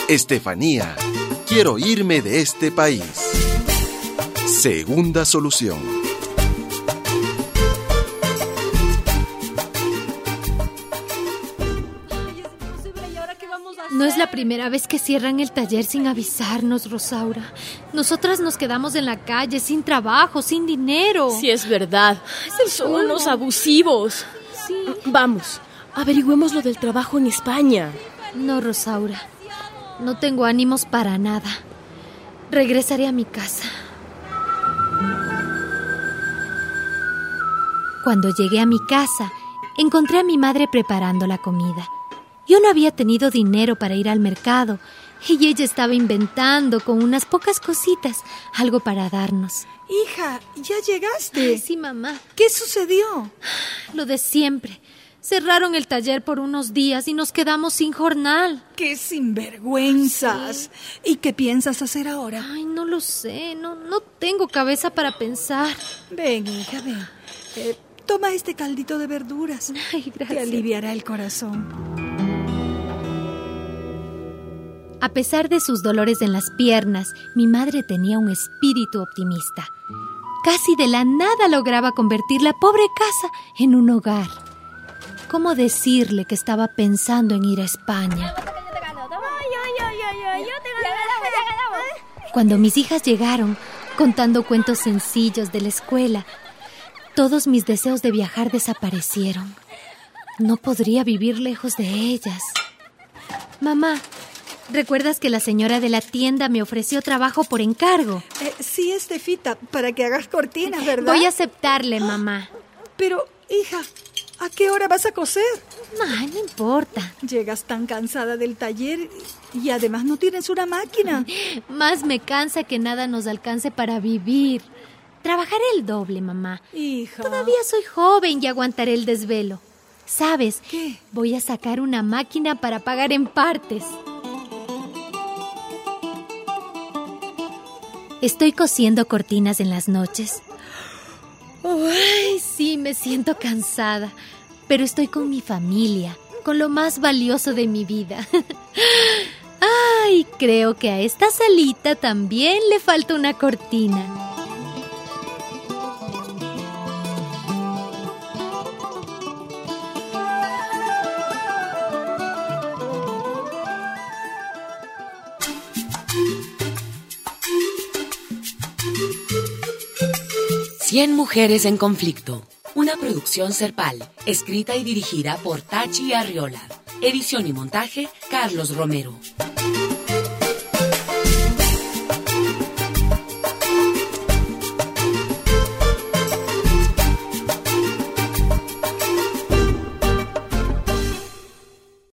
Estefanía, quiero irme de este país. Segunda solución. No es la primera vez que cierran el taller sin avisarnos, Rosaura. Nosotras nos quedamos en la calle sin trabajo, sin dinero. Sí, es verdad. Son unos abusivos. Sí. Vamos, averigüemos lo del trabajo en España. No, Rosaura. No tengo ánimos para nada. Regresaré a mi casa. Cuando llegué a mi casa, encontré a mi madre preparando la comida. Yo no había tenido dinero para ir al mercado y ella estaba inventando con unas pocas cositas algo para darnos. Hija, ¿ya llegaste? Ay, sí, mamá. ¿Qué sucedió? Lo de siempre. Cerraron el taller por unos días y nos quedamos sin jornal. ¡Qué sinvergüenzas! ¿Y qué piensas hacer ahora? Ay, no lo sé. No tengo cabeza para pensar. Ven, hija, ven. Toma este caldito de verduras. Ay, gracias. Te aliviará el corazón. A pesar de sus dolores en las piernas, mi madre tenía un espíritu optimista. Casi de la nada lograba convertir la pobre casa en un hogar. ¿Cómo decirle que estaba pensando en ir a España? Cuando mis hijas llegaron, contando cuentos sencillos de la escuela, todos mis deseos de viajar desaparecieron. No podría vivir lejos de ellas. Mamá, ¿recuerdas que la señora de la tienda me ofreció trabajo por encargo? Sí, Estefita, para que hagas cortinas, ¿verdad? Voy a aceptarle, mamá. Pero, hija, ¿a qué hora vas a coser? Ay, no importa. Llegas tan cansada del taller y además no tienes una máquina. Más me cansa que nada nos alcance para vivir. Trabajaré el doble, mamá. Hija. Todavía soy joven y aguantaré el desvelo. ¿Sabes? ¿Qué? Voy a sacar una máquina para pagar en partes. Estoy cosiendo cortinas en las noches. Ay, sí, me siento cansada, pero estoy con mi familia, con lo más valioso de mi vida. Ay, creo que a esta salita también le falta una cortina. Cien mujeres en conflicto. Una producción Serpal, escrita y dirigida por Tachi Arriola. Edición y montaje, Carlos Romero.